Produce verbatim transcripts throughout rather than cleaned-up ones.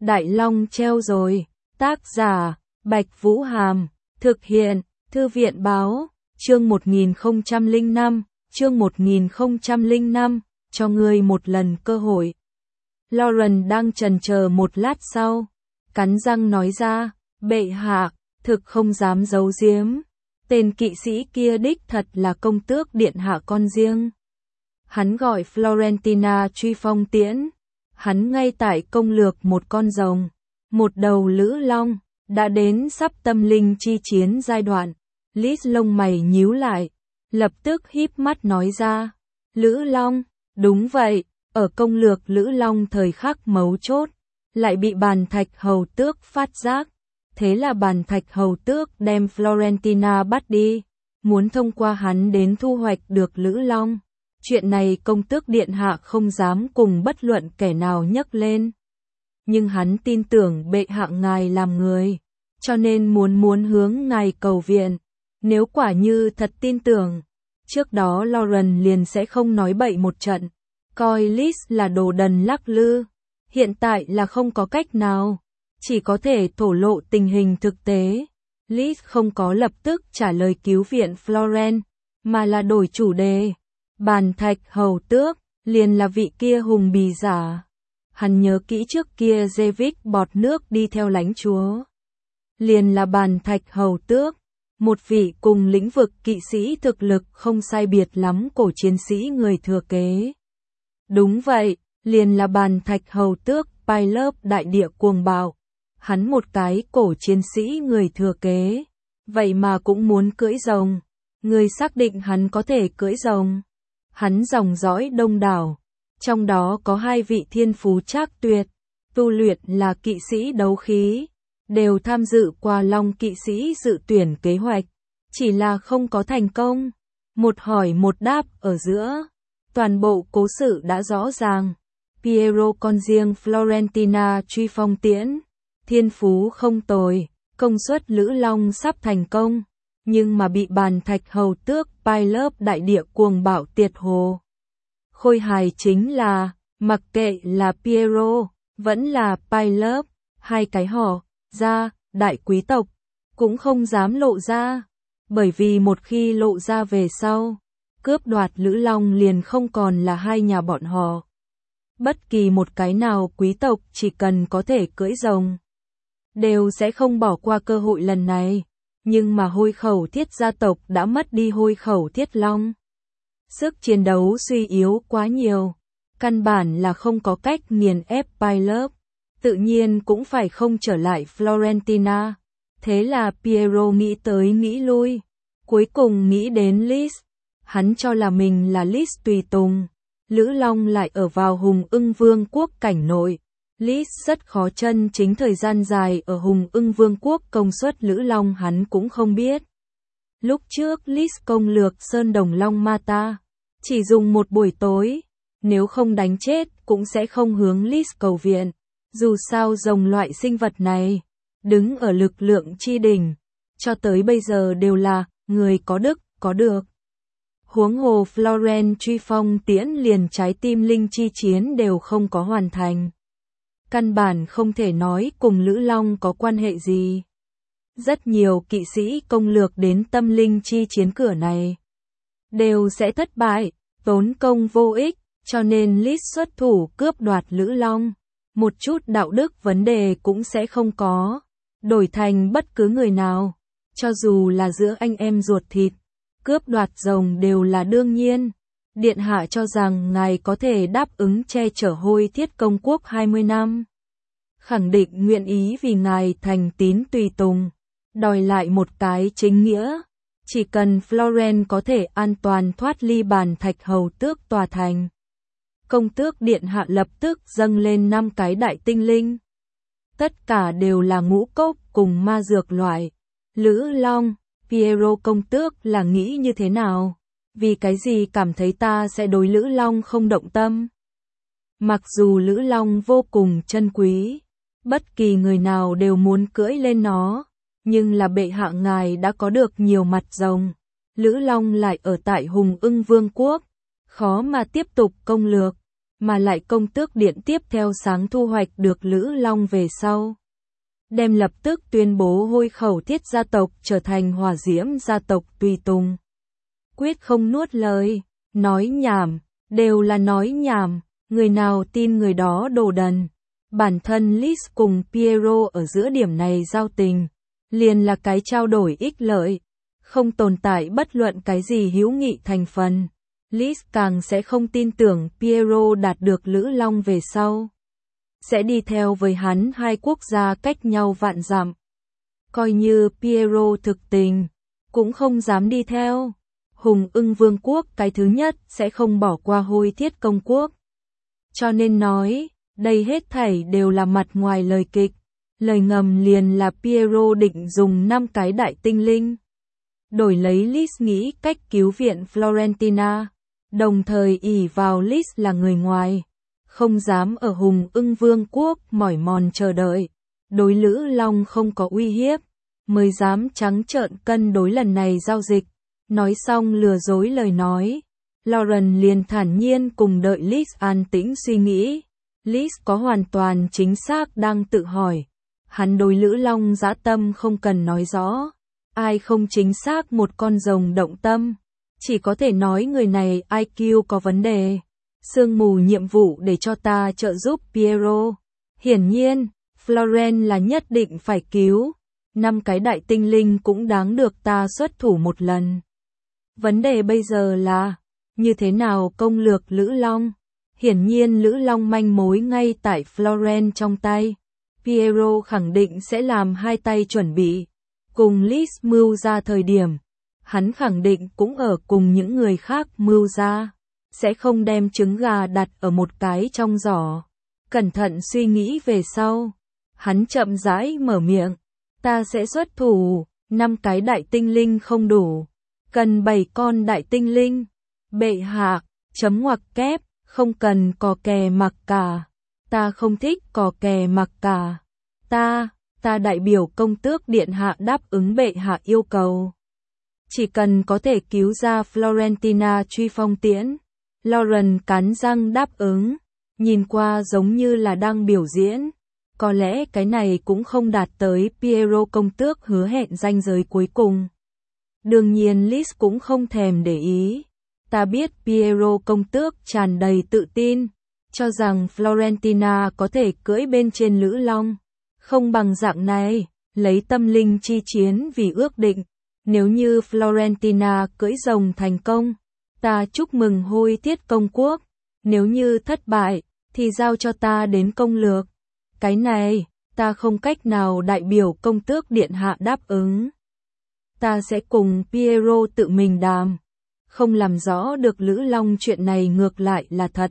Đại Long treo rồi. Tác giả, Bạch Vũ Hàm. Thực hiện, Thư viện Báo. Chương một nghìn không trăm lẻ năm, chương một nghìn không trăm lẻ năm, cho ngươi một lần cơ hội. Lauren đang chần chờ một lát sau, cắn răng nói ra, bệ hạ, thực không dám giấu giếm. Tên kỵ sĩ kia đích thật là công tước điện hạ con riêng. Hắn gọi Florentina truy phong tiễn. Hắn ngay tại công lược một con rồng, một đầu lữ long, đã đến sắp tâm linh chi chiến giai đoạn. Liz lông mày nhíu lại, lập tức híp mắt nói ra, lữ long, đúng vậy, ở công lược lữ long thời khắc mấu chốt, lại bị bàn thạch hầu tước phát giác. Thế là bàn thạch hầu tước đem Florentina bắt đi, muốn thông qua hắn đến thu hoạch được lữ long. Chuyện này công tước điện hạ không dám cùng bất luận kẻ nào nhắc lên. Nhưng hắn tin tưởng bệ hạ ngài làm người, cho nên muốn muốn hướng ngài cầu viện. Nếu quả như thật tin tưởng, trước đó Lauren liền sẽ không nói bậy một trận, coi Liz là đồ đần lắc lư. Hiện tại là không có cách nào, chỉ có thể thổ lộ tình hình thực tế. Liz không có lập tức trả lời cứu viện Florence, mà là đổi chủ đề. Bàn thạch hầu tước, liền là vị kia hùng bì giả. Hắn nhớ kỹ trước kia David bọt nước đi theo lãnh chúa. Liền là bàn thạch hầu tước, một vị cùng lĩnh vực kỵ sĩ thực lực không sai biệt lắm cổ chiến sĩ người thừa kế. Đúng vậy, liền là bàn thạch hầu tước, Pilot đại địa cuồng bạo. Hắn một cái cổ chiến sĩ người thừa kế, vậy mà cũng muốn cưỡi rồng. Người xác định hắn có thể cưỡi rồng. Hắn dòng dõi đông đảo, trong đó có hai vị thiên phú trác tuyệt, tu luyện là kỵ sĩ đấu khí, đều tham dự qua Long kỵ sĩ dự tuyển kế hoạch, chỉ là không có thành công. Một hỏi một đáp ở giữa, toàn bộ cố sự đã rõ ràng. Piero con riêng Florentina truy phong tiễn, thiên phú không tồi, công suất lữ long sắp thành công. Nhưng mà bị bàn thạch hầu tước Pilot đại địa cuồng bạo tiệt hồ. Khôi hài chính là, mặc kệ là Piero, vẫn là Pilot, hai cái họ, ra, đại quý tộc, cũng không dám lộ ra. Bởi vì một khi lộ ra về sau, cướp đoạt lữ long liền không còn là hai nhà bọn họ. Bất kỳ một cái nào quý tộc chỉ cần có thể cưỡi rồng, đều sẽ không bỏ qua cơ hội lần này. Nhưng mà hôi khẩu thiết gia tộc đã mất đi hôi khẩu thiết long. Sức chiến đấu suy yếu quá nhiều, căn bản là không có cách nghiền ép Pilot, tự nhiên cũng phải không trở lại Florentina. Thế là Piero nghĩ tới nghĩ lui, cuối cùng nghĩ đến Liz. Hắn cho là mình là Liz tùy tùng, lữ long lại ở vào Hùng Ưng Vương quốc cảnh nội. Liz rất khó chân chính thời gian dài ở Hùng Ưng Vương quốc công suất lữ long hắn cũng không biết. Lúc trước Liz công lược Sơn Đồng Long Mata, chỉ dùng một buổi tối, nếu không đánh chết cũng sẽ không hướng Liz cầu viện. Dù sao rồng loại sinh vật này, đứng ở lực lượng chi đỉnh, cho tới bây giờ đều là người có đức, có được. Huống hồ Florence truy phong tiễn liền trái tim linh chi chiến đều không có hoàn thành. Căn bản không thể nói cùng lữ long có quan hệ gì. Rất nhiều kỵ sĩ công lược đến tâm linh chi chiến cửa này, đều sẽ thất bại, tốn công vô ích, cho nên Liz xuất thủ cướp đoạt lữ long. Một chút đạo đức vấn đề cũng sẽ không có, đổi thành bất cứ người nào, cho dù là giữa anh em ruột thịt, cướp đoạt rồng đều là đương nhiên. Điện hạ cho rằng ngài có thể đáp ứng che chở hôi thiết công quốc hai mươi năm. Khẳng định nguyện ý vì ngài thành tín tùy tùng, đòi lại một cái chính nghĩa. Chỉ cần Florence có thể an toàn thoát ly bàn thạch hầu tước tòa thành. Công tước điện hạ lập tức dâng lên năm cái đại tinh linh. Tất cả đều là ngũ cốc cùng ma dược loại. Lữ long, Piero công tước là nghĩ như thế nào? Vì cái gì cảm thấy ta sẽ đối lữ long không động tâm? Mặc dù lữ long vô cùng chân quý, bất kỳ người nào đều muốn cưỡi lên nó, nhưng là bệ hạ ngài đã có được nhiều mặt rồng. Lữ long lại ở tại Hùng Ưng Vương quốc, khó mà tiếp tục công lược. mà lại công tước điện tiếp theo sáng thu hoạch được Lữ Long về sau. Đem lập tức tuyên bố Hôi Khẩu Thiết gia tộc trở thành Hỏa Diễm gia tộc tùy tùng. Quyết không nuốt lời, nói nhảm, đều là nói nhảm, người nào tin người đó đồ đần. Bản thân Liz cùng Piero ở giữa điểm này giao tình, liền là cái trao đổi ích lợi, không tồn tại bất luận cái gì hữu nghị thành phần. Liz càng sẽ không tin tưởng Piero đạt được Lữ Long về sau sẽ đi theo với hắn, hai quốc gia cách nhau vạn dặm. Coi như Piero thực tình, cũng không dám đi theo. Hùng Ưng Vương quốc cái thứ nhất sẽ không bỏ qua Hôi Thiết công quốc. Cho nên nói, đây hết thảy đều là mặt ngoài lời kịch. Lời ngầm liền là Piero định dùng năm cái đại tinh linh đổi lấy Liz nghĩ cách cứu viện Florentina, đồng thời ỷ vào Liz là người ngoài, không dám ở Hùng Ưng Vương quốc mỏi mòn chờ đợi, đối Lữ Long không có uy hiếp, mới dám trắng trợn cân đối lần này giao dịch. Nói xong lừa dối lời nói, Lauren liền thản nhiên cùng đợi Liz an tĩnh suy nghĩ. Liz có hoàn toàn chính xác đang tự hỏi, hắn đối Lữ Long dã tâm không cần nói rõ, ai không chính xác một con rồng động tâm, chỉ có thể nói người này i kiu có vấn đề. Sương mù nhiệm vụ để cho ta trợ giúp Piero. Hiển nhiên, Florence là nhất định phải cứu, năm cái đại tinh linh cũng đáng được ta xuất thủ một lần. Vấn đề bây giờ là, như thế nào công lược Lữ Long? Hiển nhiên Lữ Long manh mối ngay tại Florence trong tay. Piero khẳng định sẽ làm hai tay chuẩn bị. Cùng Liz mưu ra thời điểm, hắn khẳng định cũng ở cùng những người khác mưu ra. Sẽ không đem trứng gà đặt ở một cái trong giỏ. Cẩn thận suy nghĩ về sau. Hắn chậm rãi mở miệng. Ta sẽ xuất thủ, năm cái đại tinh linh không đủ. Cần bảy con đại tinh linh. Bệ hạ, chấm ngoặc kép, không cần cò kè mặc cả. Ta không thích cò kè mặc cả. Ta, ta đại biểu công tước điện hạ đáp ứng bệ hạ yêu cầu. Chỉ cần có thể cứu ra Florentina truy phong tiễn. Lauren cắn răng đáp ứng, nhìn qua giống như là đang biểu diễn. Có lẽ cái này cũng không đạt tới Piero công tước hứa hẹn ranh giới cuối cùng. Đương nhiên Liz cũng không thèm để ý. Ta biết Piero công tước tràn đầy tự tin, cho rằng Florentina có thể cưỡi bên trên Lữ Long. Không bằng dạng này, lấy tâm linh chi chiến vì ước định. Nếu như Florentina cưỡi rồng thành công, ta chúc mừng Hôi Thiết công quốc. Nếu như thất bại, thì giao cho ta đến công lược. Cái này, ta không cách nào đại biểu công tước điện hạ đáp ứng. Ta sẽ cùng Piero tự mình đàm. Không làm rõ được Lữ Long chuyện này ngược lại là thật.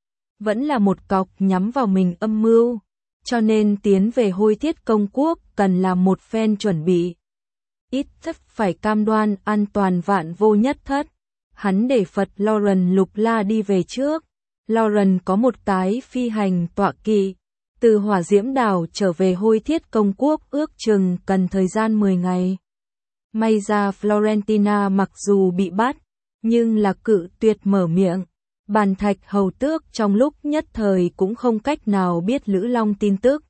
Vẫn là một cọc nhắm vào mình âm mưu. Cho nên tiến về Hôi Thiết công quốc cần làm một phen chuẩn bị. Ít nhất phải cam đoan an toàn vạn vô nhất thất. Hắn để Phật Lauren Lục La đi về trước. Lauren có một cái phi hành tọa kỵ. Từ Hỏa Diễm đảo trở về Hôi Thiết công quốc ước chừng cần thời gian mười ngày. May ra Florentina mặc dù bị bắt, nhưng là cự tuyệt mở miệng. Bàn Thạch hầu tước trong lúc nhất thời cũng không cách nào biết Lữ Long tin tức.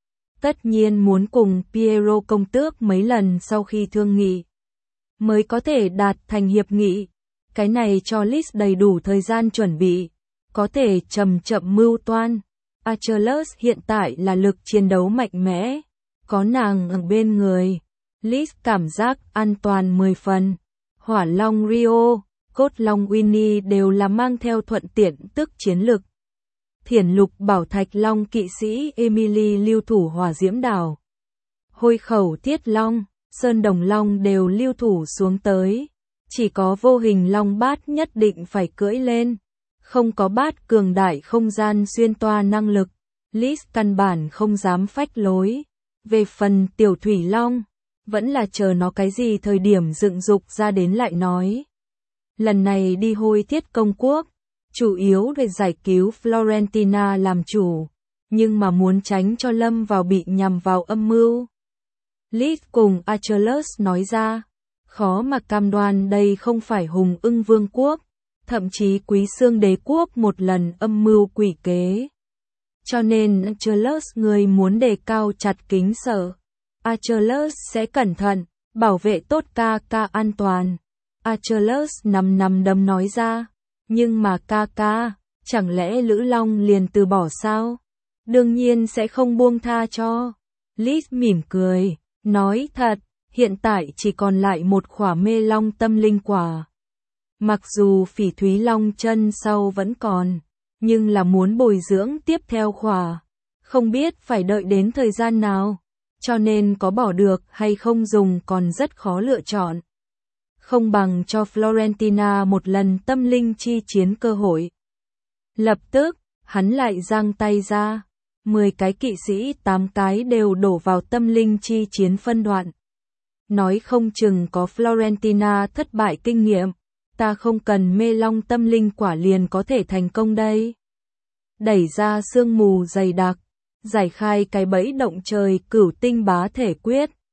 Tất nhiên muốn cùng Piero công tước mấy lần sau khi thương nghị, mới có thể đạt thành hiệp nghị. Cái này cho Liz đầy đủ thời gian chuẩn bị, có thể chậm chậm mưu toan. Achilles hiện tại là lực chiến đấu mạnh mẽ, có nàng ở bên người. Liz cảm giác an toàn mười phần. Hỏa Long Rio, Cốt Long Winnie đều là mang theo thuận tiện tức chiến lực. Thiển Lục Bảo Thạch Long kỵ sĩ Emily lưu thủ Hỏa Diễm đảo. Hôi Khẩu Thiết Long, Sơn Đồng Long đều lưu thủ xuống tới. Chỉ có Vô Hình Long Bát nhất định phải cưỡi lên. Không có bát cường đại không gian xuyên toa năng lực. Liz căn bản không dám phách lối. Về phần Tiểu Thủy Long, vẫn là chờ nó cái gì thời điểm dựng dục ra đến lại nói. Lần này đi Hôi Thiết công quốc, chủ yếu để giải cứu Florentina làm chủ, nhưng mà muốn tránh cho lâm vào bị nhằm vào âm mưu. Liz cùng Achilles nói ra, khó mà cam đoan đây không phải Hùng Ưng Vương quốc, thậm chí Quý Xương Đế quốc một lần âm mưu quỷ kế. Cho nên Achilles người muốn đề cao chặt kính sợ. Achilles sẽ cẩn thận, bảo vệ tốt ca ca an toàn. Achilles nằm nằm đấm nói ra. Nhưng mà ca ca, chẳng lẽ Lữ Long liền từ bỏ sao? Đương nhiên sẽ không buông tha cho. Liz mỉm cười, nói thật, hiện tại chỉ còn lại một khỏa mê long tâm linh quả. Mặc dù phỉ thúy long chân sau vẫn còn, nhưng là muốn bồi dưỡng tiếp theo khỏa. Không biết phải đợi đến thời gian nào, cho nên có bỏ được hay không dùng còn rất khó lựa chọn. Không bằng cho Florentina một lần tâm linh chi chiến cơ hội. Lập tức, hắn lại giang tay ra. mười cái kỵ sĩ, tám cái đều đổ vào tâm linh chi chiến phân đoạn. Nói không chừng có Florentina thất bại kinh nghiệm, ta không cần mê long tâm linh quả liền có thể thành công đây. Đẩy ra sương mù dày đặc, giải khai cái bẫy động trời cửu tinh bá thể quyết.